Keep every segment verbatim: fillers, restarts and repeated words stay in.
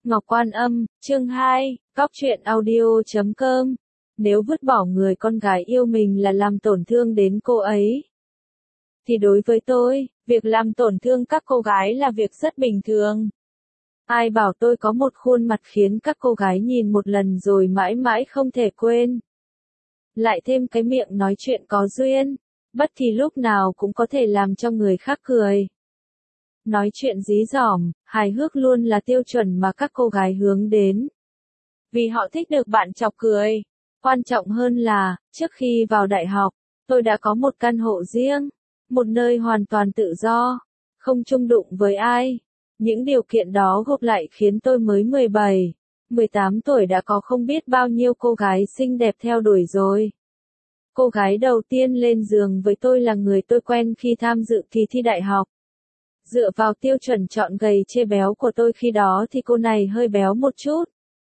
Ngọc Quan Âm, chương hai, Góc truyện audio chấm com. Nếu vứt bỏ người con gái yêu mình là làm tổn thương đến cô ấy, thì đối với tôi, việc làm tổn thương các cô gái là việc rất bình thường. Ai bảo tôi có một khuôn mặt khiến các cô gái nhìn một lần rồi mãi mãi không thể quên. Lại thêm cái miệng nói chuyện có duyên, bất kỳ lúc nào cũng có thể làm cho người khác cười. Nói chuyện dí dỏm, hài hước luôn là tiêu chuẩn mà các cô gái hướng đến. Vì họ thích được bạn chọc cười. Quan trọng hơn là, trước khi vào đại học, tôi đã có một căn hộ riêng, một nơi hoàn toàn tự do, không chung đụng với ai. Những điều kiện đó gộp lại khiến tôi mới mười bảy, mười tám tuổi đã có không biết bao nhiêu cô gái xinh đẹp theo đuổi rồi. Cô gái đầu tiên lên giường với tôi là người tôi quen khi tham dự kỳ thi đại học. Dựa vào tiêu chuẩn chọn gầy chê béo của tôi khi đó thì cô này hơi béo một chút,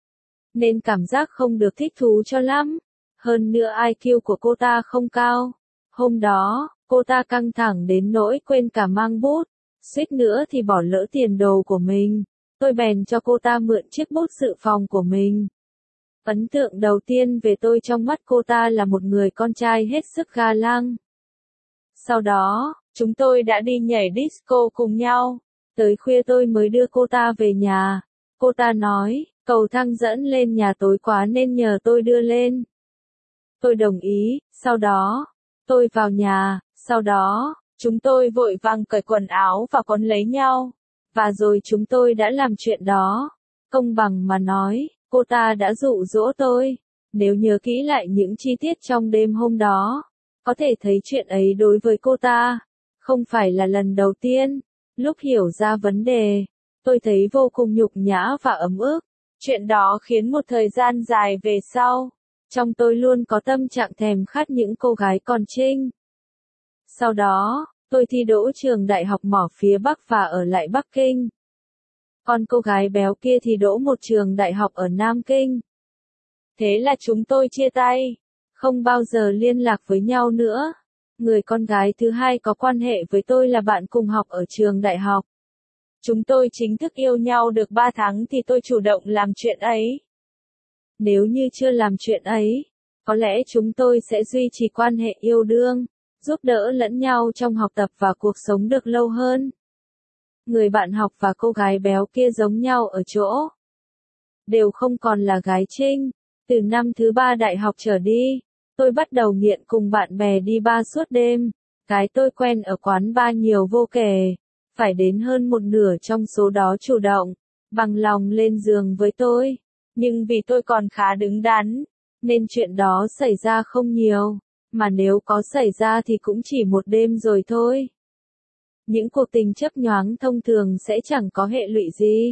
nên cảm giác không được thích thú cho lắm. Hơn nữa i kiu của cô ta không cao. Hôm đó, cô ta căng thẳng đến nỗi quên cả mang bút, suýt nữa thì bỏ lỡ tiền đồ của mình. Tôi bèn cho cô ta mượn chiếc bút dự phòng của mình. Ấn tượng đầu tiên về tôi trong mắt cô ta là một người con trai hết sức ga lăng. Sau đó, chúng tôi đã đi nhảy disco cùng nhau. Tới khuya tôi mới đưa cô ta về nhà. Cô ta nói, cầu thang dẫn lên nhà tối quá nên nhờ tôi đưa lên. Tôi đồng ý, sau đó, tôi vào nhà, sau đó, chúng tôi vội vàng cởi quần áo và quấn lấy nhau. Và rồi chúng tôi đã làm chuyện đó. Công bằng mà nói, cô ta đã dụ dỗ tôi. Nếu nhớ kỹ lại những chi tiết trong đêm hôm đó, có thể thấy chuyện ấy đối với cô ta không phải là lần đầu tiên. Lúc hiểu ra vấn đề, tôi thấy vô cùng nhục nhã và ấm ức. Chuyện đó khiến một thời gian dài về sau, trong tôi luôn có tâm trạng thèm khát những cô gái còn trinh. Sau đó, tôi thi đỗ trường đại học mỏ phía Bắc và ở lại Bắc Kinh. Còn cô gái béo kia thì đỗ một trường đại học ở Nam Kinh. Thế là chúng tôi chia tay, không bao giờ liên lạc với nhau nữa. Người con gái thứ hai có quan hệ với tôi là bạn cùng học ở trường đại học. Chúng tôi chính thức yêu nhau được ba tháng thì tôi chủ động làm chuyện ấy. Nếu như chưa làm chuyện ấy, có lẽ chúng tôi sẽ duy trì quan hệ yêu đương, giúp đỡ lẫn nhau trong học tập và cuộc sống được lâu hơn. Người bạn học và cô gái béo kia giống nhau ở chỗ đều không còn là gái trinh. Từ năm thứ ba đại học trở đi, tôi bắt đầu nghiện cùng bạn bè đi bar suốt đêm. Gái tôi quen ở quán bar nhiều vô kể, phải đến hơn một nửa trong số đó chủ động, bằng lòng lên giường với tôi. Nhưng vì tôi còn khá đứng đắn, nên chuyện đó xảy ra không nhiều, mà nếu có xảy ra thì cũng chỉ một đêm rồi thôi. Những cuộc tình chớp nhoáng thông thường sẽ chẳng có hệ lụy gì.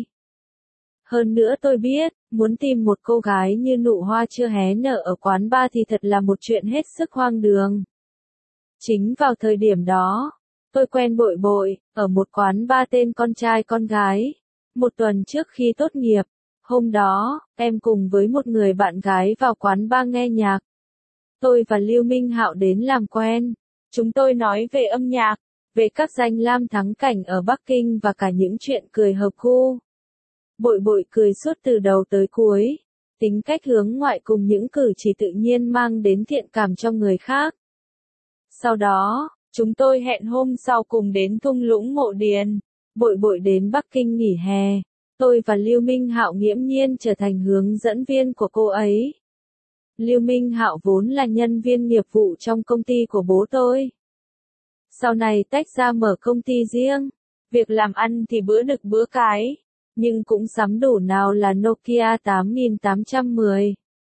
Hơn nữa tôi biết, muốn tìm một cô gái như nụ hoa chưa hé nở ở quán bar thì thật là một chuyện hết sức hoang đường. Chính vào thời điểm đó, tôi quen Bội Bội, ở một quán bar tên Con trai con gái. Một tuần trước khi tốt nghiệp, hôm đó, em cùng với một người bạn gái vào quán bar nghe nhạc. Tôi và Lưu Minh Hạo đến làm quen. Chúng tôi nói về âm nhạc, về các danh lam thắng cảnh ở Bắc Kinh và cả những chuyện cười hợp gu. Bội Bội cười suốt từ đầu tới cuối, tính cách hướng ngoại cùng những cử chỉ tự nhiên mang đến thiện cảm cho người khác. Sau đó, chúng tôi hẹn hôm sau cùng đến thung lũng Mộ Điền. Bội Bội đến Bắc Kinh nghỉ hè, tôi và Lưu Minh Hạo nghiễm nhiên trở thành hướng dẫn viên của cô ấy. Lưu Minh Hạo vốn là nhân viên nghiệp vụ trong công ty của bố tôi. Sau này tách ra mở công ty riêng, việc làm ăn thì bữa đực bữa cái, nhưng cũng sắm đủ nào là Nokia tám nghìn tám trăm mười,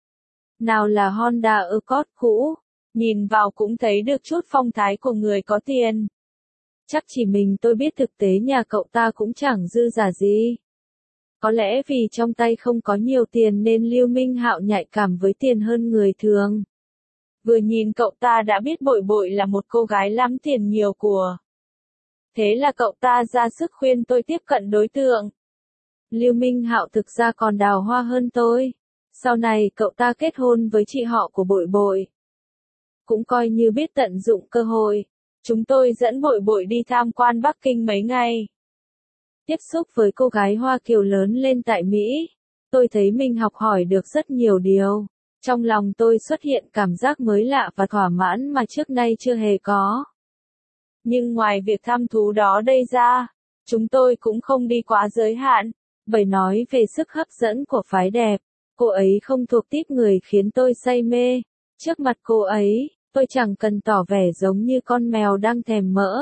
nào là Honda Accord cũ, nhìn vào cũng thấy được chút phong thái của người có tiền. Chắc chỉ mình tôi biết thực tế nhà cậu ta cũng chẳng dư giả gì. Có lẽ vì trong tay không có nhiều tiền nên Lưu Minh Hạo nhạy cảm với tiền hơn người thường. Vừa nhìn cậu ta đã biết Bội Bội là một cô gái lắm tiền nhiều của. Thế là cậu ta ra sức khuyên tôi tiếp cận đối tượng. Lưu Minh Hạo thực ra còn đào hoa hơn tôi. Sau này cậu ta kết hôn với chị họ của Bội Bội. Cũng coi như biết tận dụng cơ hội. Chúng tôi dẫn Bội Bội đi tham quan Bắc Kinh mấy ngày. Tiếp xúc với cô gái Hoa Kiều lớn lên tại Mỹ, tôi thấy mình học hỏi được rất nhiều điều. Trong lòng tôi xuất hiện cảm giác mới lạ và thỏa mãn mà trước nay chưa hề có. Nhưng ngoài việc thăm thú đó đây ra, chúng tôi cũng không đi quá giới hạn, bởi nói về sức hấp dẫn của phái đẹp, cô ấy không thuộc típ người khiến tôi say mê. Trước mặt cô ấy, tôi chẳng cần tỏ vẻ giống như con mèo đang thèm mỡ.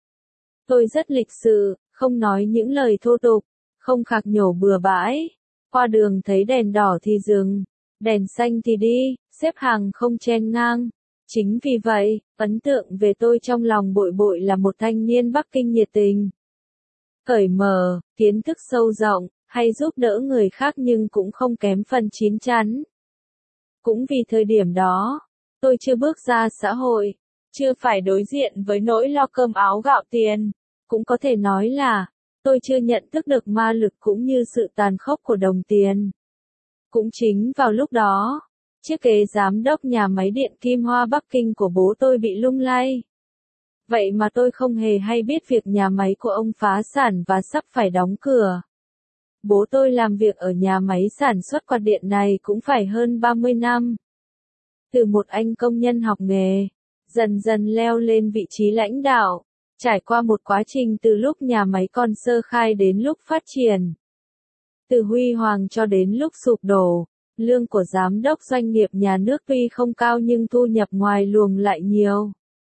Tôi rất lịch sự, không nói những lời thô tục, không khạc nhổ bừa bãi. Qua đường thấy đèn đỏ thì dừng, đèn xanh thì đi, xếp hàng không chen ngang. Chính vì vậy, ấn tượng về tôi trong lòng bội bội là một thanh niên Bắc Kinh nhiệt tình, cởi mở, kiến thức sâu rộng, hay giúp đỡ người khác nhưng cũng không kém phần chín chắn. Cũng vì thời điểm đó, tôi chưa bước ra xã hội, chưa phải đối diện với nỗi lo cơm áo gạo tiền. Cũng có thể nói là, tôi chưa nhận thức được ma lực cũng như sự tàn khốc của đồng tiền. Cũng chính vào lúc đó, chiếc ghế giám đốc nhà máy điện Kim Hoa Bắc Kinh của bố tôi bị lung lay. Vậy mà tôi không hề hay biết việc nhà máy của ông phá sản và sắp phải đóng cửa. Bố tôi làm việc ở nhà máy sản xuất quạt điện này cũng phải hơn ba mươi năm. Từ một anh công nhân học nghề, dần dần leo lên vị trí lãnh đạo, trải qua một quá trình từ lúc nhà máy còn sơ khai đến lúc phát triển. Từ huy hoàng cho đến lúc sụp đổ, lương của giám đốc doanh nghiệp nhà nước tuy không cao nhưng thu nhập ngoài luồng lại nhiều.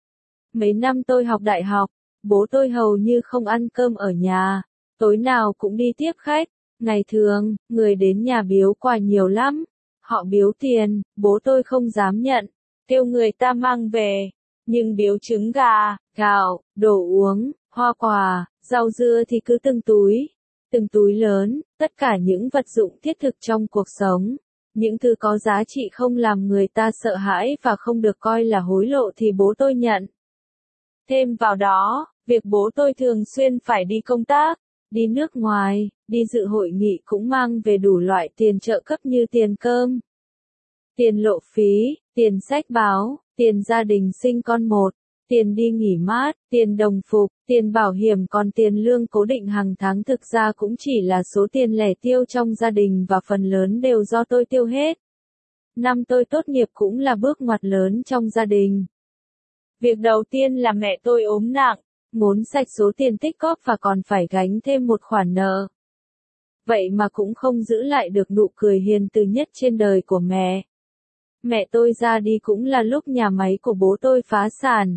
Mấy năm tôi học đại học, bố tôi hầu như không ăn cơm ở nhà, tối nào cũng đi tiếp khách. Ngày thường, người đến nhà biếu quà nhiều lắm. Họ biếu tiền, bố tôi không dám nhận, kêu người ta mang về. Nhưng biếu trứng gà, gạo, đồ uống, hoa quả, rau dưa thì cứ từng túi. Từng túi lớn, tất cả những vật dụng thiết thực trong cuộc sống. Những thứ có giá trị không làm người ta sợ hãi và không được coi là hối lộ thì bố tôi nhận. Thêm vào đó, việc bố tôi thường xuyên phải đi công tác, đi nước ngoài, đi dự hội nghị cũng mang về đủ loại tiền trợ cấp như tiền cơm, tiền lộ phí, tiền sách báo, tiền gia đình sinh con một, tiền đi nghỉ mát, tiền đồng phục, tiền bảo hiểm, còn tiền lương cố định hàng tháng thực ra cũng chỉ là số tiền lẻ tiêu trong gia đình và phần lớn đều do tôi tiêu hết. Năm tôi tốt nghiệp cũng là bước ngoặt lớn trong gia đình. Việc đầu tiên là mẹ tôi ốm nặng, muốn sạch số tiền tích góp và còn phải gánh thêm một khoản nợ. Vậy mà cũng không giữ lại được nụ cười hiền từ nhất trên đời của mẹ. Mẹ tôi ra đi cũng là lúc nhà máy của bố tôi phá sản.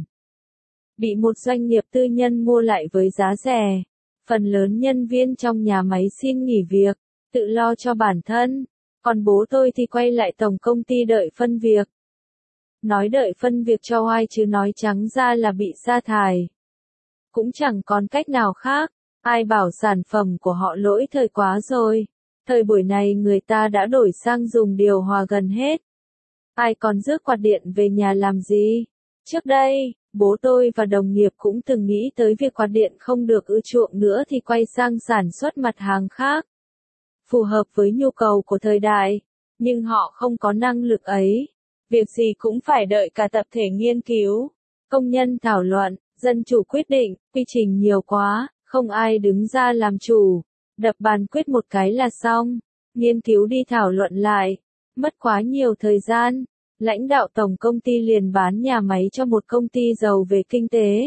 Bị một doanh nghiệp tư nhân mua lại với giá rẻ. Phần lớn nhân viên trong nhà máy xin nghỉ việc, tự lo cho bản thân. Còn bố tôi thì quay lại tổng công ty đợi phân việc. Nói đợi phân việc cho oai chứ nói trắng ra là bị sa thải. Cũng chẳng còn cách nào khác, ai bảo sản phẩm của họ lỗi thời quá rồi. Thời buổi này người ta đã đổi sang dùng điều hòa gần hết. Ai còn rước quạt điện về nhà làm gì? Trước đây, bố tôi và đồng nghiệp cũng từng nghĩ tới việc quạt điện không được ưa chuộng nữa thì quay sang sản xuất mặt hàng khác, phù hợp với nhu cầu của thời đại. Nhưng họ không có năng lực ấy. Việc gì cũng phải đợi cả tập thể nghiên cứu, công nhân thảo luận, dân chủ quyết định, quy trình nhiều quá, không ai đứng ra làm chủ. Đập bàn quyết một cái là xong, nghiên cứu đi thảo luận lại, mất quá nhiều thời gian. Lãnh đạo tổng công ty liền bán nhà máy cho một công ty giàu về kinh tế,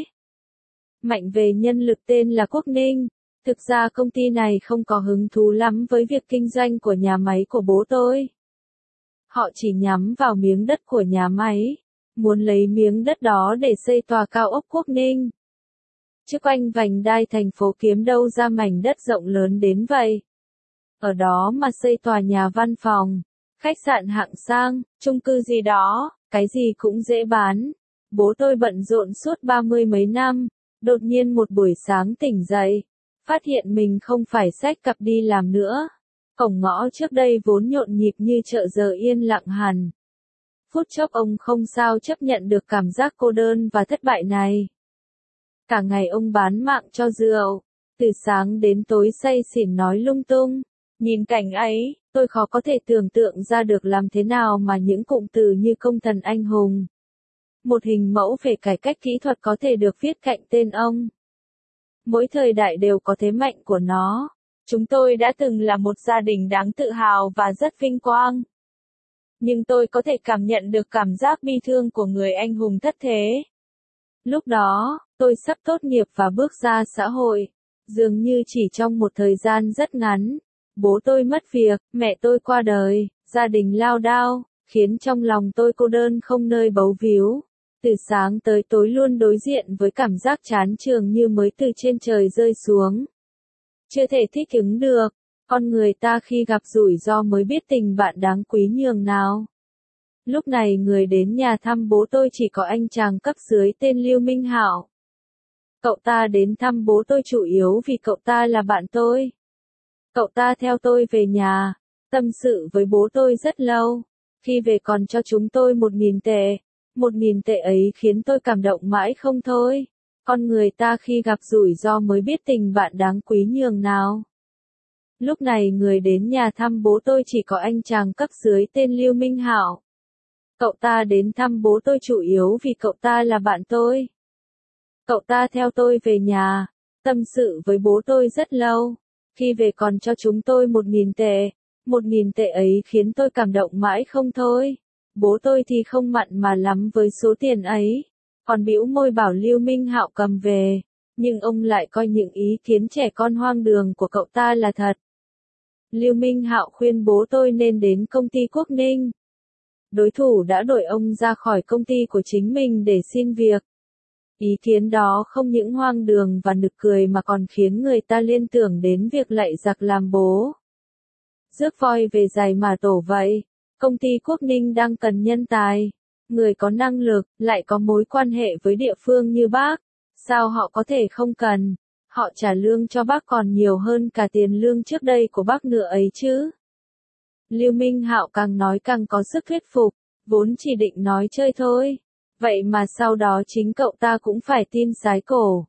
mạnh về nhân lực tên là Quốc Ninh. Thực ra công ty này không có hứng thú lắm với việc kinh doanh của nhà máy của bố tôi. Họ chỉ nhắm vào miếng đất của nhà máy, muốn lấy miếng đất đó để xây tòa cao ốc Quốc Ninh. Chứ quanh vành đai thành phố kiếm đâu ra mảnh đất rộng lớn đến vậy. Ở đó mà xây tòa nhà văn phòng, khách sạn hạng sang, chung cư gì đó, cái gì cũng dễ bán. Bố tôi bận rộn suốt ba mươi mấy năm, đột nhiên một buổi sáng tỉnh dậy, phát hiện mình không phải xách cặp đi làm nữa. Cổng ngõ trước đây vốn nhộn nhịp như chợ giờ yên lặng hẳn. Phút chốc ông không sao chấp nhận được cảm giác cô đơn và thất bại này. Cả ngày ông bán mạng cho rượu, từ sáng đến tối say xỉn nói lung tung. Nhìn cảnh ấy, tôi khó có thể tưởng tượng ra được làm thế nào mà những cụm từ như công thần anh hùng, một hình mẫu về cải cách kỹ thuật có thể được viết cạnh tên ông. Mỗi thời đại đều có thế mạnh của nó. Chúng tôi đã từng là một gia đình đáng tự hào và rất vinh quang. Nhưng tôi có thể cảm nhận được cảm giác bi thương của người anh hùng thất thế. Lúc đó, tôi sắp tốt nghiệp và bước ra xã hội. Dường như chỉ trong một thời gian rất ngắn, bố tôi mất việc, mẹ tôi qua đời, gia đình lao đao, khiến trong lòng tôi cô đơn không nơi bấu víu. Từ sáng tới tối luôn đối diện với cảm giác chán chường như mới từ trên trời rơi xuống. Chưa thể thích ứng được, con người ta khi gặp rủi ro mới biết tình bạn đáng quý nhường nào. Lúc này người đến nhà thăm bố tôi chỉ có anh chàng cấp dưới tên Lưu Minh Hạo. Cậu ta đến thăm bố tôi chủ yếu vì cậu ta là bạn tôi. Cậu ta theo tôi về nhà, tâm sự với bố tôi rất lâu. Khi về còn cho chúng tôi một nghìn tệ. Một nghìn tệ ấy khiến tôi cảm động mãi không thôi. Con người ta khi gặp rủi ro mới biết tình bạn đáng quý nhường nào. Lúc này người đến nhà thăm bố tôi chỉ có anh chàng cấp dưới tên Lưu Minh Hạo. Cậu ta đến thăm bố tôi chủ yếu vì cậu ta là bạn tôi. Cậu ta theo tôi về nhà, tâm sự với bố tôi rất lâu. Khi về còn cho chúng tôi một nghìn tệ. Một nghìn tệ ấy khiến tôi cảm động mãi không thôi. Bố tôi thì không mặn mà lắm với số tiền ấy. Còn bĩu môi bảo Lưu Minh Hạo cầm về. Nhưng ông lại coi những ý kiến trẻ con hoang đường của cậu ta là thật. Lưu Minh Hạo khuyên bố tôi nên đến công ty Quốc Ninh. Đối thủ đã đuổi ông ra khỏi công ty của chính mình để xin việc. Ý kiến đó không những hoang đường và nực cười mà còn khiến người ta liên tưởng đến việc lạy giặc làm bố. Rước voi về giày mà tổ vậy. Công ty Quốc Ninh đang cần nhân tài. Người có năng lực, lại có mối quan hệ với địa phương như bác. Sao họ có thể không cần? Họ trả lương cho bác còn nhiều hơn cả tiền lương trước đây của bác nữa ấy chứ. Lưu Minh Hạo càng nói càng có sức thuyết phục, vốn chỉ định nói chơi thôi. Vậy mà sau đó chính cậu ta cũng phải tin sái cổ.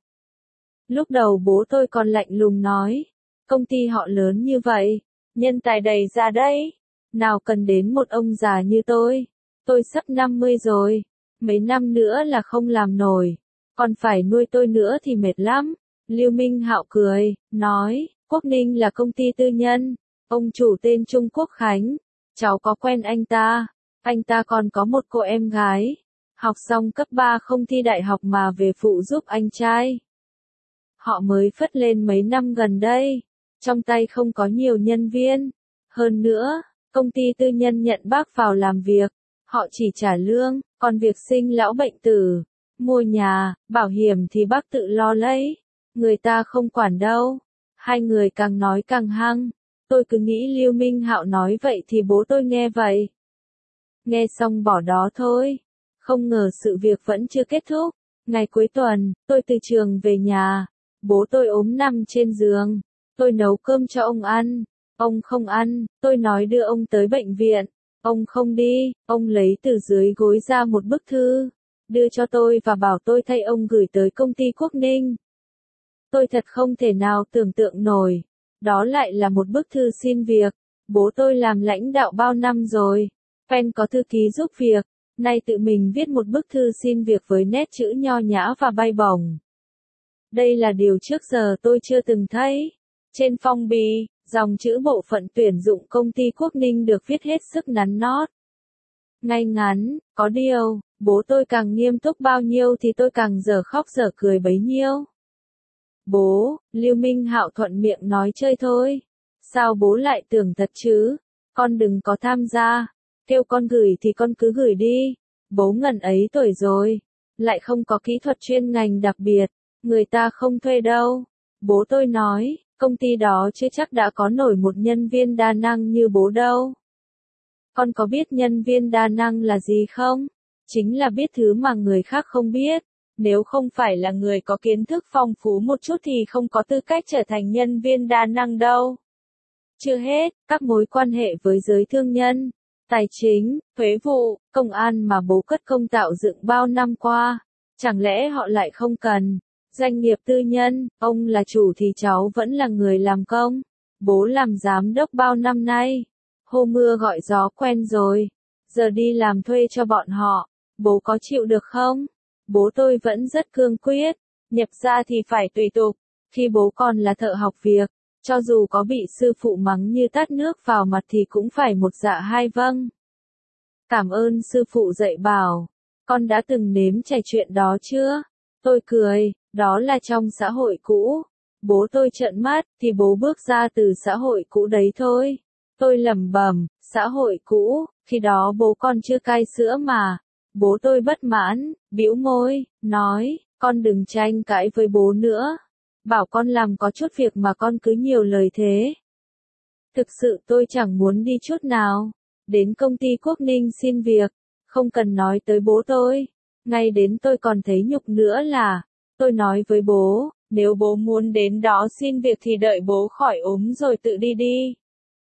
Lúc đầu bố tôi còn lạnh lùng nói, công ty họ lớn như vậy, nhân tài đầy ra đấy, nào cần đến một ông già như tôi. Tôi sắp năm mươi rồi, mấy năm nữa là không làm nổi, còn phải nuôi tôi nữa thì mệt lắm. Lưu Minh Hạo cười, nói, Quốc Ninh là công ty tư nhân, ông chủ tên Trung Quốc Khánh, cháu có quen anh ta, anh ta còn có một cô em gái, học xong cấp ba không thi đại học mà về phụ giúp anh trai. Họ mới phất lên mấy năm gần đây, trong tay không có nhiều nhân viên, hơn nữa, công ty tư nhân nhận bác vào làm việc, họ chỉ trả lương, còn việc sinh lão bệnh tử, mua nhà, bảo hiểm thì bác tự lo lấy. Người ta không quản đâu. Hai người càng nói càng hăng. Tôi cứ nghĩ Lưu Minh Hạo nói vậy thì bố tôi nghe vậy. Nghe xong bỏ đó thôi. Không ngờ sự việc vẫn chưa kết thúc. Ngày cuối tuần, tôi từ trường về nhà. Bố tôi ốm nằm trên giường. Tôi nấu cơm cho ông ăn. Ông không ăn, tôi nói đưa ông tới bệnh viện. Ông không đi, ông lấy từ dưới gối ra một bức thư. Đưa cho tôi và bảo tôi thay ông gửi tới công ty Quốc Ninh. Tôi thật không thể nào tưởng tượng nổi. Đó lại là một bức thư xin việc. Bố tôi làm lãnh đạo bao năm rồi. Quen có thư ký giúp việc. Nay tự mình viết một bức thư xin việc với nét chữ nho nhã và bay bổng. Đây là điều trước giờ tôi chưa từng thấy. Trên phong bì, dòng chữ bộ phận tuyển dụng công ty Quốc Ninh được viết hết sức nắn nót. Ngay ngắn, có điều, bố tôi càng nghiêm túc bao nhiêu thì tôi càng dở khóc dở cười bấy nhiêu. Bố, Lưu Minh Hạo thuận miệng nói chơi thôi. Sao bố lại tưởng thật chứ? Con đừng có tham gia. Kêu con gửi thì con cứ gửi đi. Bố ngần ấy tuổi rồi. Lại không có kỹ thuật chuyên ngành đặc biệt. Người ta không thuê đâu. Bố tôi nói, công ty đó chưa chắc đã có nổi một nhân viên đa năng như bố đâu. Con có biết nhân viên đa năng là gì không? Chính là biết thứ mà người khác không biết. Nếu không phải là người có kiến thức phong phú một chút thì không có tư cách trở thành nhân viên đa năng đâu. Chưa hết, các mối quan hệ với giới thương nhân, tài chính, thuế vụ, công an mà bố cất công tạo dựng bao năm qua. Chẳng lẽ họ lại không cần? Doanh nghiệp tư nhân, ông là chủ thì cháu vẫn là người làm công. Bố làm giám đốc bao năm nay. Hô mưa gọi gió quen rồi. Giờ đi làm thuê cho bọn họ. Bố có chịu được không? Bố tôi vẫn rất cương quyết. Nhập ra thì phải tùy tục. Khi bố còn là thợ học việc, cho dù có bị sư phụ mắng như tát nước vào mặt thì cũng phải một dạ hai vâng. Cảm ơn sư phụ dạy bảo. Con đã từng nếm trải chuyện đó chưa? Tôi cười, đó là trong xã hội cũ. Bố tôi trợn mắt, thì bố bước ra từ xã hội cũ đấy thôi. Tôi lẩm bẩm, xã hội cũ, khi đó bố con chưa cai sữa mà. Bố tôi bất mãn, bĩu môi, nói, con đừng tranh cãi với bố nữa. Bảo con làm có chút việc mà con cứ nhiều lời thế. Thực sự tôi chẳng muốn đi chút nào. Đến công ty Quốc Ninh xin việc, không cần nói tới bố tôi. Ngay đến tôi còn thấy nhục nữa là, tôi nói với bố, nếu bố muốn đến đó xin việc thì đợi bố khỏi ốm rồi tự đi đi.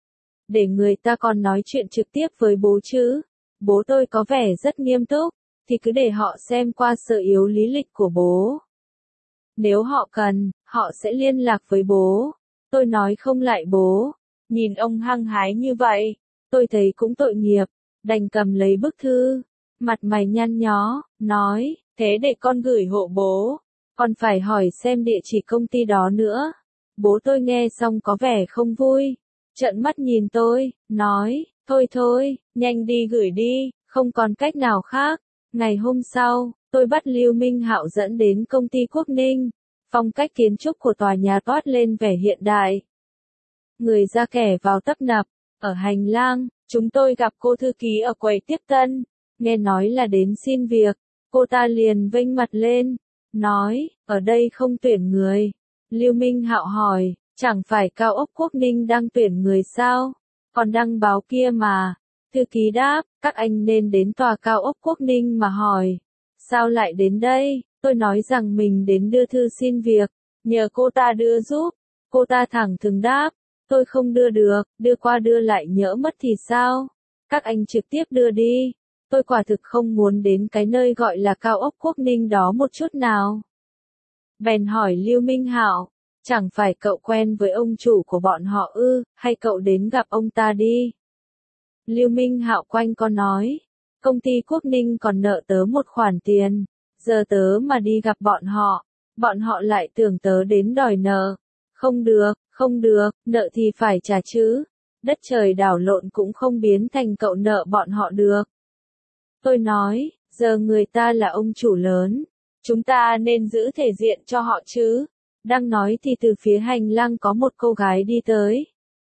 Để người ta còn nói chuyện trực tiếp với bố chứ. Bố tôi có vẻ rất nghiêm túc, thì cứ để họ xem qua sở yếu lý lịch của bố. Nếu họ cần, họ sẽ liên lạc với bố. Tôi nói không lại bố. Nhìn ông hăng hái như vậy, tôi thấy cũng tội nghiệp, đành cầm lấy bức thư. Mặt mày nhăn nhó, nói, thế để con gửi hộ bố. Còn phải hỏi xem địa chỉ công ty đó nữa. Bố tôi nghe xong có vẻ không vui. Trợn mắt nhìn tôi, nói, thôi thôi, nhanh đi gửi đi, không còn cách nào khác. Ngày hôm sau, tôi bắt Lưu Minh Hạo dẫn đến công ty Quốc Ninh. Phong cách kiến trúc của tòa nhà toát lên vẻ hiện đại. Người ra kẻ vào tấp nập. Ở hành lang, chúng tôi gặp cô thư ký ở quầy tiếp tân. Nghe nói là đến xin việc. Cô ta liền vênh mặt lên. Nói, ở đây không tuyển người. Lưu Minh Hạo hỏi, chẳng phải cao ốc Quốc Ninh đang tuyển người sao? Còn đăng báo kia mà. Thư ký đáp, các anh nên đến tòa cao ốc Quốc Ninh mà hỏi. Sao lại đến đây? Tôi nói rằng mình đến đưa thư xin việc. Nhờ cô ta đưa giúp. Cô ta thẳng thừng đáp. Tôi không đưa được, đưa qua đưa lại nhỡ mất thì sao? Các anh trực tiếp đưa đi. Tôi quả thực không muốn đến cái nơi gọi là cao ốc Quốc Ninh đó một chút nào. Bèn hỏi Lưu Minh Hạo, chẳng phải cậu quen với ông chủ của bọn họ ư, hay cậu đến gặp ông ta đi? Lưu Minh Hạo quanh co nói, công ty Quốc Ninh còn nợ tớ một khoản tiền, giờ tớ mà đi gặp bọn họ, bọn họ lại tưởng tớ đến đòi nợ. Không được, không được, nợ thì phải trả chứ. Đất trời đảo lộn cũng không biến thành cậu nợ bọn họ được. Tôi nói, giờ người ta là ông chủ lớn. Chúng ta nên giữ thể diện cho họ chứ. Đang nói thì từ phía hành lang có một cô gái đi tới.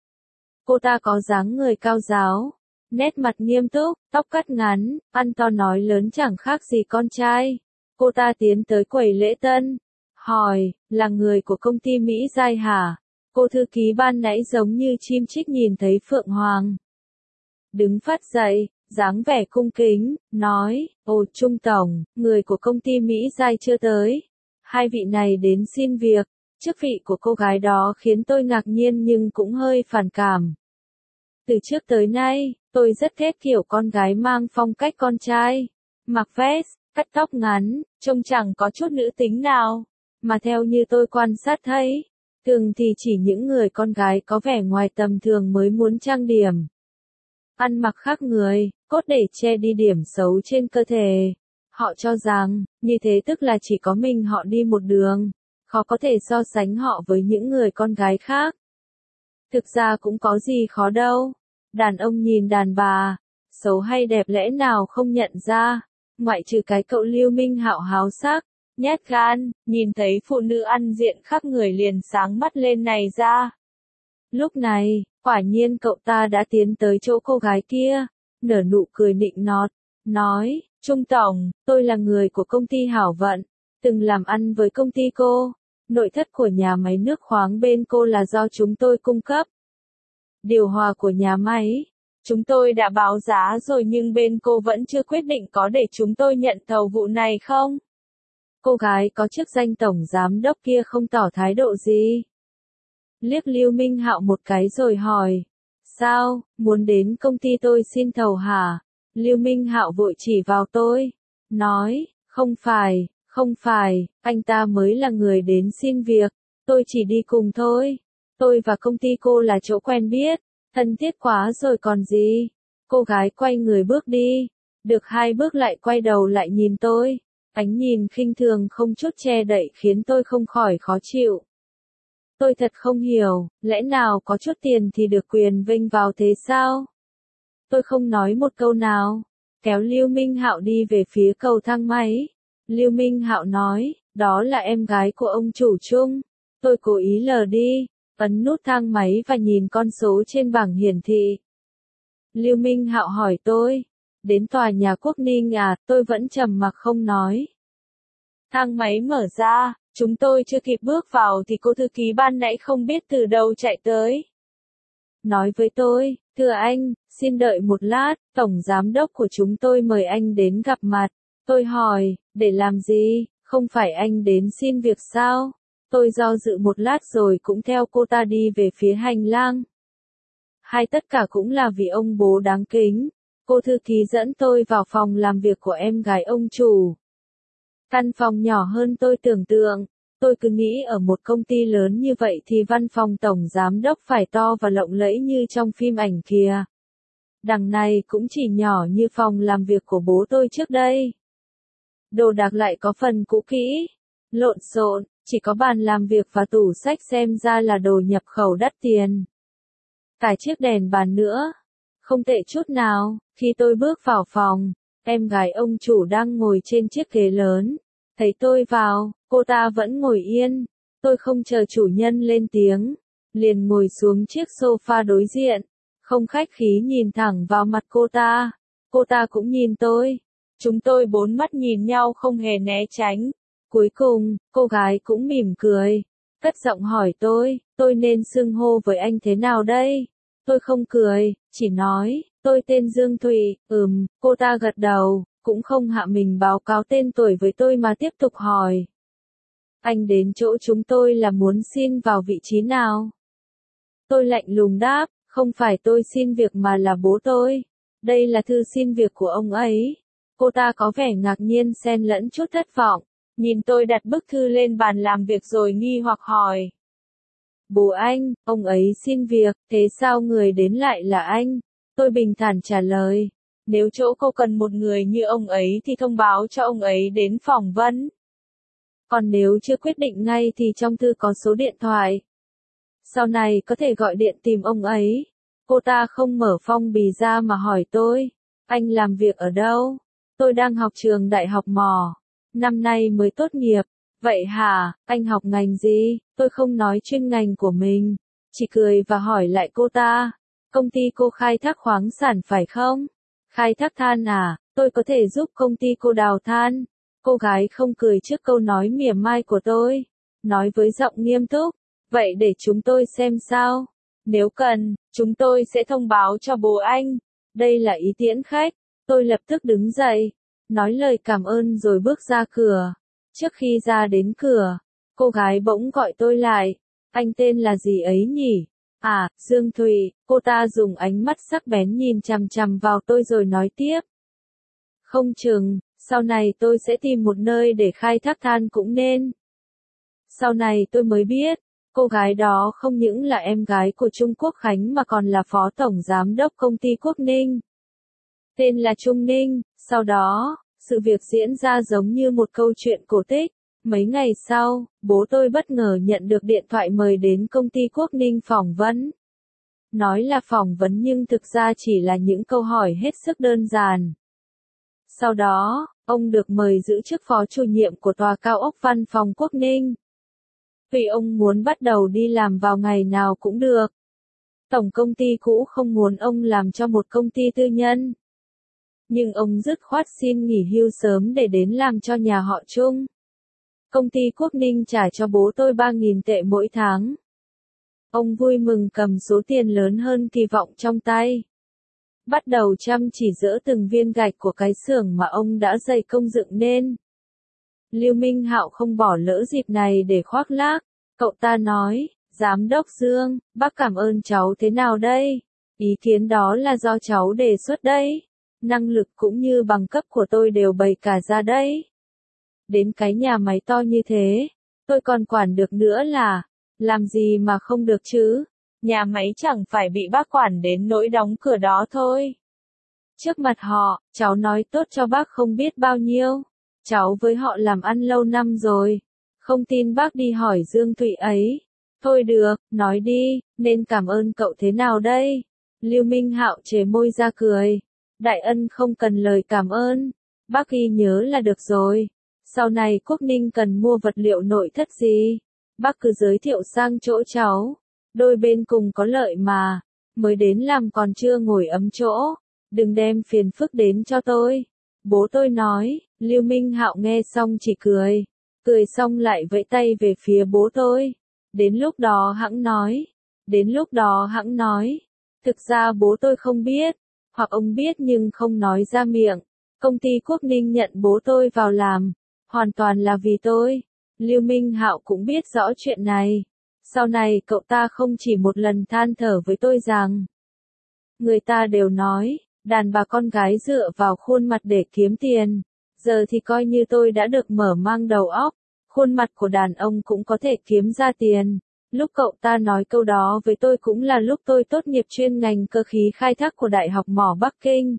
Cô ta có dáng người cao ráo, nét mặt nghiêm túc, tóc cắt ngắn, ăn to nói lớn chẳng khác gì con trai. Cô ta tiến tới quầy lễ tân, hỏi, là người của công ty Mỹ Giai hả? Cô thư ký ban nãy giống như chim chích nhìn thấy Phượng Hoàng. Đứng phát dậy, dáng vẻ cung kính, nói, ồ Trung Tổng, người của công ty Mỹ Giai chưa tới. Hai vị này đến xin việc. Chức vị của cô gái đó khiến tôi ngạc nhiên nhưng cũng hơi phản cảm. Từ trước tới nay, tôi rất ghét kiểu con gái mang phong cách con trai. Mặc vest, cắt tóc ngắn, trông chẳng có chút nữ tính nào. Mà theo như tôi quan sát thấy, thường thì chỉ những người con gái có vẻ ngoài tầm thường mới muốn trang điểm. Ăn mặc khác người, cốt để che đi điểm xấu trên cơ thể. Họ cho rằng, như thế tức là chỉ có mình họ đi một đường. Khó có thể so sánh họ với những người con gái khác. Thực ra cũng có gì khó đâu. Đàn ông nhìn đàn bà, xấu hay đẹp lẽ nào không nhận ra, ngoại trừ cái cậu Lưu Minh Hạo háo sắc, nhát gan, nhìn thấy phụ nữ ăn diện khác người liền sáng mắt lên này ra. Lúc này, quả nhiên cậu ta đã tiến tới chỗ cô gái kia, nở nụ cười nịnh nọt, nói, Trung Tổng, tôi là người của công ty Hảo Vận, từng làm ăn với công ty cô. Nội thất của nhà máy nước khoáng bên cô là do chúng tôi cung cấp. Điều hòa của nhà máy, chúng tôi đã báo giá rồi nhưng bên cô vẫn chưa quyết định có để chúng tôi nhận thầu vụ này không? Cô gái có chức danh tổng giám đốc kia không tỏ thái độ gì. Liếc Lưu Minh Hạo một cái rồi hỏi, sao, muốn đến công ty tôi xin thầu hả? Lưu Minh Hạo vội chỉ vào tôi, nói, không phải. Không phải, anh ta mới là người đến xin việc, tôi chỉ đi cùng thôi. Tôi và công ty cô là chỗ quen biết, thân thiết quá rồi còn gì. Cô gái quay người bước đi, được hai bước lại quay đầu lại nhìn tôi. Ánh nhìn khinh thường không chút che đậy khiến tôi không khỏi khó chịu. Tôi thật không hiểu, lẽ nào có chút tiền thì được quyền vênh vào thế sao? Tôi không nói một câu nào, kéo Lưu Minh Hạo đi về phía cầu thang máy. Lưu Minh Hạo nói, đó là em gái của ông chủ Trung. Tôi cố ý lờ đi, ấn nút thang máy và nhìn con số trên bảng hiển thị. Lưu Minh Hạo hỏi tôi, đến tòa nhà Quốc Ninh à, tôi vẫn trầm mặc không nói. Thang máy mở ra, chúng tôi chưa kịp bước vào thì cô thư ký ban nãy không biết từ đâu chạy tới. Nói với tôi, thưa anh, xin đợi một lát, tổng giám đốc của chúng tôi mời anh đến gặp mặt. Tôi hỏi, để làm gì, không phải anh đến xin việc sao? Tôi do dự một lát rồi cũng theo cô ta đi về phía hành lang. Hay tất cả cũng là vì ông bố đáng kính. Cô thư ký dẫn tôi vào phòng làm việc của em gái ông chủ. Căn phòng nhỏ hơn tôi tưởng tượng. Tôi cứ nghĩ ở một công ty lớn như vậy thì văn phòng tổng giám đốc phải to và lộng lẫy như trong phim ảnh kìa. Đằng này cũng chỉ nhỏ như phòng làm việc của bố tôi trước đây. Đồ đạc lại có phần cũ kỹ, lộn xộn, chỉ có bàn làm việc và tủ sách xem ra là đồ nhập khẩu đắt tiền. Cả chiếc đèn bàn nữa, không tệ chút nào. Khi tôi bước vào phòng, em gái ông chủ đang ngồi trên chiếc ghế lớn. Thấy tôi vào, cô ta vẫn ngồi yên. Tôi không chờ chủ nhân lên tiếng, liền ngồi xuống chiếc sofa đối diện, không khách khí nhìn thẳng vào mặt cô ta. Cô ta cũng nhìn tôi. Chúng tôi bốn mắt nhìn nhau không hề né tránh. Cuối cùng, cô gái cũng mỉm cười, cất giọng hỏi tôi, tôi nên xưng hô với anh thế nào đây? Tôi không cười, chỉ nói, tôi tên Dương Thụy. Ừm, cô ta gật đầu, cũng không hạ mình báo cáo tên tuổi với tôi mà tiếp tục hỏi. Anh đến chỗ chúng tôi là muốn xin vào vị trí nào? Tôi lạnh lùng đáp, không phải tôi xin việc mà là bố tôi. Đây là thư xin việc của ông ấy. Cô ta có vẻ ngạc nhiên xen lẫn chút thất vọng, nhìn tôi đặt bức thư lên bàn làm việc rồi nghi hoặc hỏi. Bố anh, ông ấy xin việc, thế sao người đến lại là anh? Tôi bình thản trả lời, nếu chỗ cô cần một người như ông ấy thì thông báo cho ông ấy đến phỏng vấn. Còn nếu chưa quyết định ngay thì trong thư có số điện thoại. Sau này có thể gọi điện tìm ông ấy. Cô ta không mở phong bì ra mà hỏi tôi, anh làm việc ở đâu? Tôi đang học trường đại học mỏ, năm nay mới tốt nghiệp. Vậy hả, anh học ngành gì? Tôi không nói chuyên ngành của mình, chỉ cười và hỏi lại cô ta, công ty cô khai thác khoáng sản phải không? Khai thác than à, tôi có thể giúp công ty cô đào than. Cô gái không cười trước câu nói mỉa mai của tôi, nói với giọng nghiêm túc, vậy để chúng tôi xem sao. Nếu cần, chúng tôi sẽ thông báo cho bố anh. Đây là ý tiễn khách. Tôi lập tức đứng dậy, nói lời cảm ơn rồi bước ra cửa. Trước khi ra đến cửa, cô gái bỗng gọi tôi lại. Anh tên là gì ấy nhỉ? À, Dương Thụy. Cô ta dùng ánh mắt sắc bén nhìn chằm chằm vào tôi rồi nói tiếp. Không chừng, sau này tôi sẽ tìm một nơi để khai thác than cũng nên. Sau này tôi mới biết, cô gái đó không những là em gái của Trung Quốc Khánh mà còn là phó tổng giám đốc công ty Quốc Ninh. Tên là Trung Ninh. Sau đó, sự việc diễn ra giống như một câu chuyện cổ tích. Mấy ngày sau, bố tôi bất ngờ nhận được điện thoại mời đến công ty Quốc Ninh phỏng vấn. Nói là phỏng vấn nhưng thực ra chỉ là những câu hỏi hết sức đơn giản. Sau đó, ông được mời giữ chức phó chủ nhiệm của tòa cao ốc văn phòng Quốc Ninh. Vì ông muốn bắt đầu đi làm vào ngày nào cũng được. Tổng công ty cũ không muốn ông làm cho một công ty tư nhân. Nhưng ông dứt khoát xin nghỉ hưu sớm để đến làm cho nhà họ Trung. Công ty Quốc Ninh trả cho bố tôi ba nghìn tệ mỗi tháng. Ông vui mừng cầm số tiền lớn hơn kỳ vọng trong tay. Bắt đầu chăm chỉ dỡ từng viên gạch của cái xưởng mà ông đã dày công dựng nên. Lưu Minh Hạo không bỏ lỡ dịp này để khoác lác. Cậu ta nói, Giám đốc Dương, bác cảm ơn cháu thế nào đây? Ý kiến đó là do cháu đề xuất đấy. Năng lực cũng như bằng cấp của tôi đều bày cả ra đấy. Đến cái nhà máy to như thế, tôi còn quản được nữa là, làm gì mà không được chứ? Nhà máy chẳng phải bị bác quản đến nỗi đóng cửa đó thôi. Trước mặt họ, cháu nói tốt cho bác không biết bao nhiêu. Cháu với họ làm ăn lâu năm rồi. Không tin bác đi hỏi Dương Thụy ấy. Thôi được, nói đi, nên cảm ơn cậu thế nào đây? Lưu Minh Hạo chề môi ra cười. Đại ân không cần lời cảm ơn. Bác ghi nhớ là được rồi. Sau này Quốc Ninh cần mua vật liệu nội thất gì? Bác cứ giới thiệu sang chỗ cháu. Đôi bên cùng có lợi mà. Mới đến làm còn chưa ngồi ấm chỗ. Đừng đem phiền phức đến cho tôi. Bố tôi nói. Lưu Minh Hạo nghe xong chỉ cười. Cười xong lại vẫy tay về phía bố tôi. Đến lúc đó hẵng nói. Đến lúc đó hẵng nói. Thực ra bố tôi không biết. Hoặc ông biết nhưng không nói ra miệng. Công ty Quốc Ninh nhận bố tôi vào làm. Hoàn toàn là vì tôi. Lưu Minh Hạo cũng biết rõ chuyện này. Sau này cậu ta không chỉ một lần than thở với tôi rằng. Người ta đều nói. Đàn bà con gái dựa vào khuôn mặt để kiếm tiền. Giờ thì coi như tôi đã được mở mang đầu óc. Khuôn mặt của đàn ông cũng có thể kiếm ra tiền. Lúc cậu ta nói câu đó với tôi cũng là lúc tôi tốt nghiệp chuyên ngành cơ khí khai thác của Đại học Mỏ Bắc Kinh.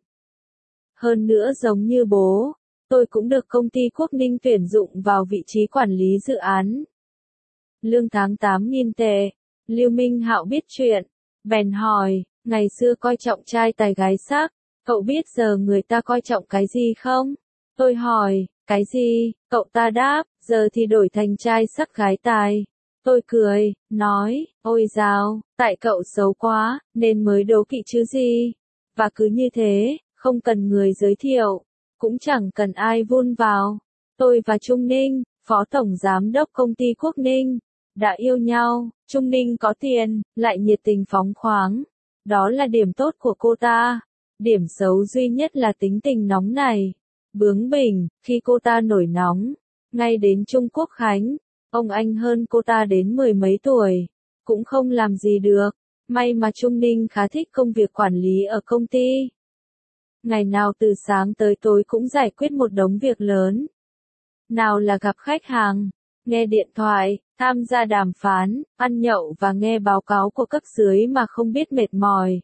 Hơn nữa giống như bố, tôi cũng được công ty Quốc Ninh tuyển dụng vào vị trí quản lý dự án. Lương tháng tám nghìn tệ. Lưu Minh Hạo biết chuyện, bèn hỏi, ngày xưa coi trọng trai tài gái sắc, cậu biết giờ người ta coi trọng cái gì không? Tôi hỏi, cái gì? Cậu ta đáp, giờ thì đổi thành trai sắc gái tài. Tôi cười, nói, ôi dào, tại cậu xấu quá, nên mới đố kỵ chứ gì. Và cứ như thế, không cần người giới thiệu, cũng chẳng cần ai vun vào. Tôi và Trung Ninh, phó tổng giám đốc công ty Quốc Ninh, đã yêu nhau. Trung Ninh có tiền, lại nhiệt tình phóng khoáng. Đó là điểm tốt của cô ta. Điểm xấu duy nhất là tính tình nóng này. Bướng bỉnh, khi cô ta nổi nóng, ngay đến Trung Quốc Khánh. Ông anh hơn cô ta đến mười mấy tuổi, cũng không làm gì được. May mà Trung Ninh khá thích công việc quản lý ở công ty. Ngày nào từ sáng tới tối cũng giải quyết một đống việc lớn. Nào là gặp khách hàng, nghe điện thoại, tham gia đàm phán, ăn nhậu và nghe báo cáo của cấp dưới mà không biết mệt mỏi.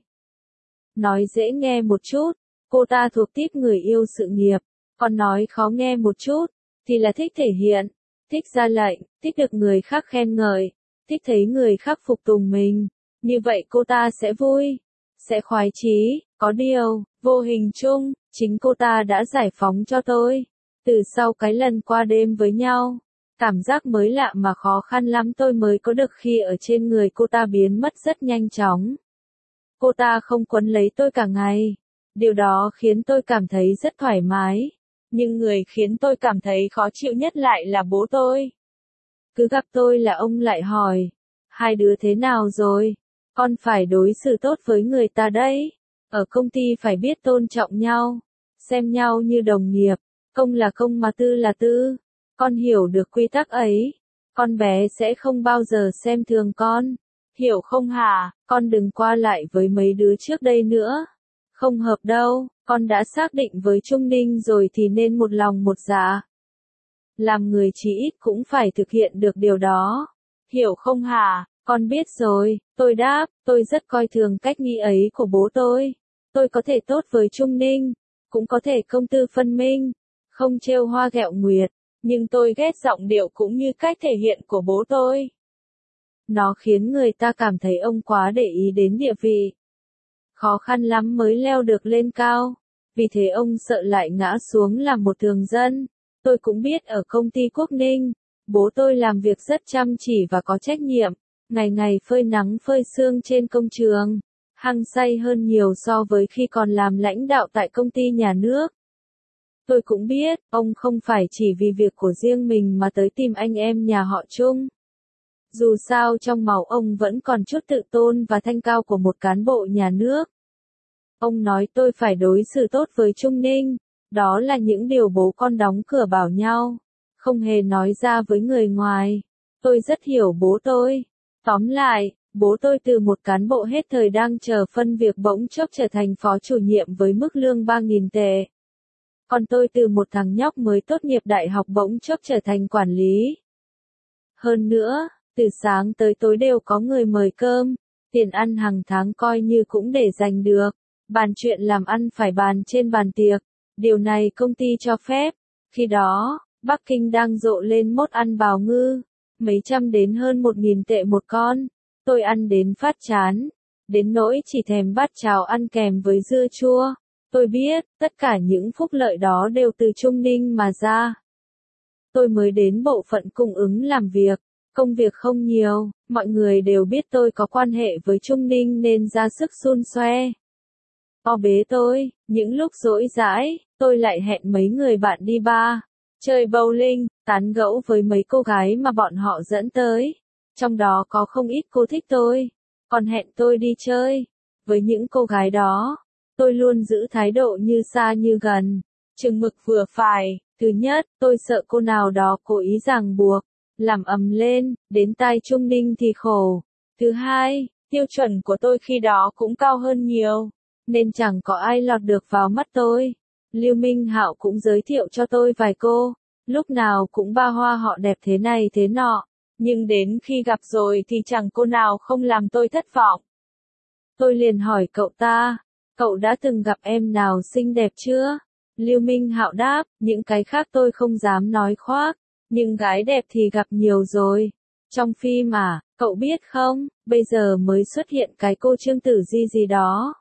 Nói dễ nghe một chút, cô ta thuộc tiếp người yêu sự nghiệp, còn nói khó nghe một chút, thì là thích thể hiện. Thích ra lệnh, thích được người khác khen ngợi, thích thấy người khác phục tùng mình. Như vậy cô ta sẽ vui, sẽ khoái chí. Có điều, vô hình chung, chính cô ta đã giải phóng cho tôi. Từ sau cái lần qua đêm với nhau, cảm giác mới lạ mà khó khăn lắm tôi mới có được khi ở trên người cô ta biến mất rất nhanh chóng. Cô ta không quấn lấy tôi cả ngày. Điều đó khiến tôi cảm thấy rất thoải mái. Nhưng người khiến tôi cảm thấy khó chịu nhất lại là bố tôi. Cứ gặp tôi là ông lại hỏi, hai đứa thế nào rồi? Con phải đối xử tốt với người ta đấy. Ở công ty phải biết tôn trọng nhau, xem nhau như đồng nghiệp, công là công mà tư là tư. Con hiểu được quy tắc ấy, con bé sẽ không bao giờ xem thường con. Hiểu không hả? Con đừng qua lại với mấy đứa trước đây nữa. Không hợp đâu, con đã xác định với Trung Ninh rồi thì nên một lòng một dạ. Làm người chí ít cũng phải thực hiện được điều đó. Hiểu không hả? Con biết rồi, tôi đáp, tôi rất coi thường cách nghĩ ấy của bố tôi. Tôi có thể tốt với Trung Ninh, cũng có thể công tư phân minh, không trêu hoa ghẹo nguyệt, nhưng tôi ghét giọng điệu cũng như cách thể hiện của bố tôi. Nó khiến người ta cảm thấy ông quá để ý đến địa vị. Khó khăn lắm mới leo được lên cao, vì thế ông sợ lại ngã xuống làm một thường dân. Tôi cũng biết ở công ty Quốc Ninh, bố tôi làm việc rất chăm chỉ và có trách nhiệm, ngày ngày phơi nắng phơi sương trên công trường, hăng say hơn nhiều so với khi còn làm lãnh đạo tại công ty nhà nước. Tôi cũng biết, ông không phải chỉ vì việc của riêng mình mà tới tìm anh em nhà họ Trung. Dù sao trong máu ông vẫn còn chút tự tôn và thanh cao của một cán bộ nhà nước. Ông nói tôi phải đối xử tốt với Trung Ninh, đó là những điều bố con đóng cửa bảo nhau, không hề nói ra với người ngoài. Tôi rất hiểu bố tôi. Tóm lại, bố tôi từ một cán bộ hết thời đang chờ phân việc bỗng chốc trở thành phó chủ nhiệm với mức lương ba nghìn tệ. Còn tôi từ một thằng nhóc mới tốt nghiệp đại học bỗng chốc trở thành quản lý. Hơn nữa, từ sáng tới tối đều có người mời cơm, tiền ăn hàng tháng coi như cũng để dành được. Bàn chuyện làm ăn phải bàn trên bàn tiệc, điều này công ty cho phép. Khi đó, Bắc Kinh đang rộ lên mốt ăn bào ngư, mấy trăm đến hơn một nghìn tệ một con. Tôi ăn đến phát chán, đến nỗi chỉ thèm bát cháo ăn kèm với dưa chua. Tôi biết, tất cả những phúc lợi đó đều từ Trung Ninh mà ra. Tôi mới đến bộ phận cung ứng làm việc, công việc không nhiều, mọi người đều biết tôi có quan hệ với Trung Ninh nên ra sức xun xoe. O bế tôi, những lúc rỗi rãi, tôi lại hẹn mấy người bạn đi bar, chơi bowling, tán gẫu với mấy cô gái mà bọn họ dẫn tới. Trong đó có không ít cô thích tôi, còn hẹn tôi đi chơi. Với những cô gái đó, tôi luôn giữ thái độ như xa như gần, chừng mực vừa phải. Thứ nhất, tôi sợ cô nào đó cố ý ràng buộc, làm ầm lên, đến tai Trung Ninh thì khổ. Thứ hai, tiêu chuẩn của tôi khi đó cũng cao hơn nhiều, nên chẳng có ai lọt được vào mắt tôi. Lưu Minh Hạo cũng giới thiệu cho tôi vài cô, lúc nào cũng ba hoa họ đẹp thế này thế nọ, nhưng đến khi gặp rồi thì chẳng cô nào không làm tôi thất vọng. Tôi liền hỏi cậu ta, cậu đã từng gặp em nào xinh đẹp chưa? Lưu Minh Hạo đáp, những cái khác tôi không dám nói khoác, nhưng gái đẹp thì gặp nhiều rồi. Trong phim à, cậu biết không, bây giờ mới xuất hiện cái cô Trương Tử Di gì đó.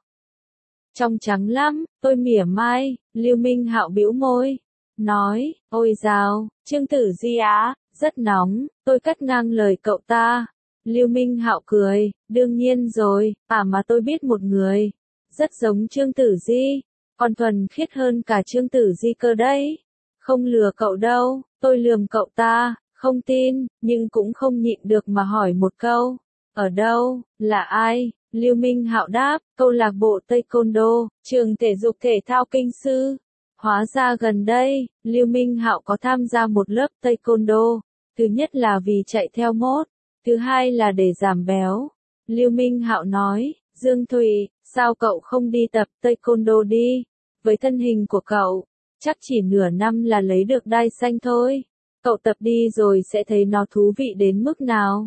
Trông trắng lắm, tôi mỉa mai. Lưu Minh Hạo bĩu môi, nói, ôi dào, Trương Tử Di á, rất nóng. Tôi cắt ngang lời cậu ta. Lưu Minh Hạo cười, đương nhiên rồi, à mà tôi biết một người, rất giống Trương Tử Di, còn thuần khiết hơn cả Trương Tử Di cơ đấy. Không lừa cậu đâu. Tôi lườm cậu ta, không tin, nhưng cũng không nhịn được mà hỏi một câu. Ở đâu, là ai? Lưu Minh Hạo đáp, câu lạc bộ Taekwondo, trường thể dục thể thao Kinh Sư. Hóa ra gần đây, Lưu Minh Hạo có tham gia một lớp Taekwondo. Thứ nhất là vì chạy theo mốt, thứ hai là để giảm béo. Lưu Minh Hạo nói, Dương Thụy, sao cậu không đi tập Taekwondo đi? Với thân hình của cậu, chắc chỉ nửa năm là lấy được đai xanh thôi. Cậu tập đi rồi sẽ thấy nó thú vị đến mức nào.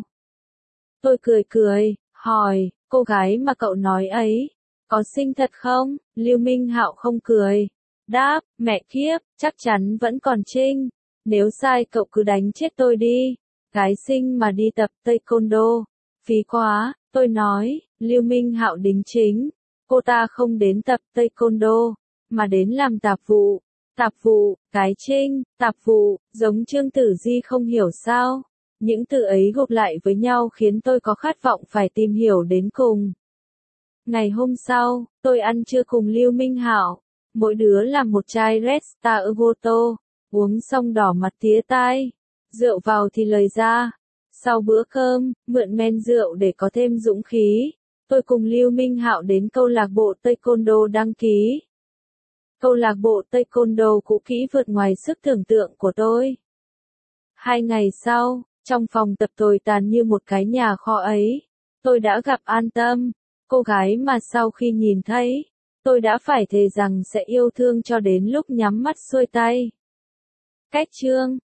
Tôi cười cười, hỏi, cô gái mà cậu nói ấy, có xinh thật không? Lưu Minh Hạo không cười. Đáp, mẹ kiếp, chắc chắn vẫn còn trinh. Nếu sai cậu cứ đánh chết tôi đi. Gái xinh mà đi tập Taekwondo. Phí quá, tôi nói. Lưu Minh Hạo đính chính. Cô ta không đến tập Taekwondo, mà đến làm tạp vụ. Tạp vụ, cái trinh, tạp vụ, giống Trương Tử Di không hiểu sao. Những từ ấy gộp lại với nhau khiến tôi có khát vọng phải tìm hiểu đến cùng. Ngày hôm sau, tôi ăn trưa cùng Lưu Minh Hạo. Mỗi đứa làm một chai Red Star Voto, uống xong đỏ mặt tía tai. Rượu vào thì lời ra. Sau bữa cơm, mượn men rượu để có thêm dũng khí, tôi cùng Lưu Minh Hạo đến câu lạc bộ Taekwondo đăng ký. Câu lạc bộ Taekwondo cũ kỹ vượt ngoài sức tưởng tượng của tôi. Hai ngày sau, trong phòng tập tồi tàn như một cái nhà kho ấy, tôi đã gặp An Tâm, cô gái mà sau khi nhìn thấy, tôi đã phải thề rằng sẽ yêu thương cho đến lúc nhắm mắt xuôi tay. Cách chương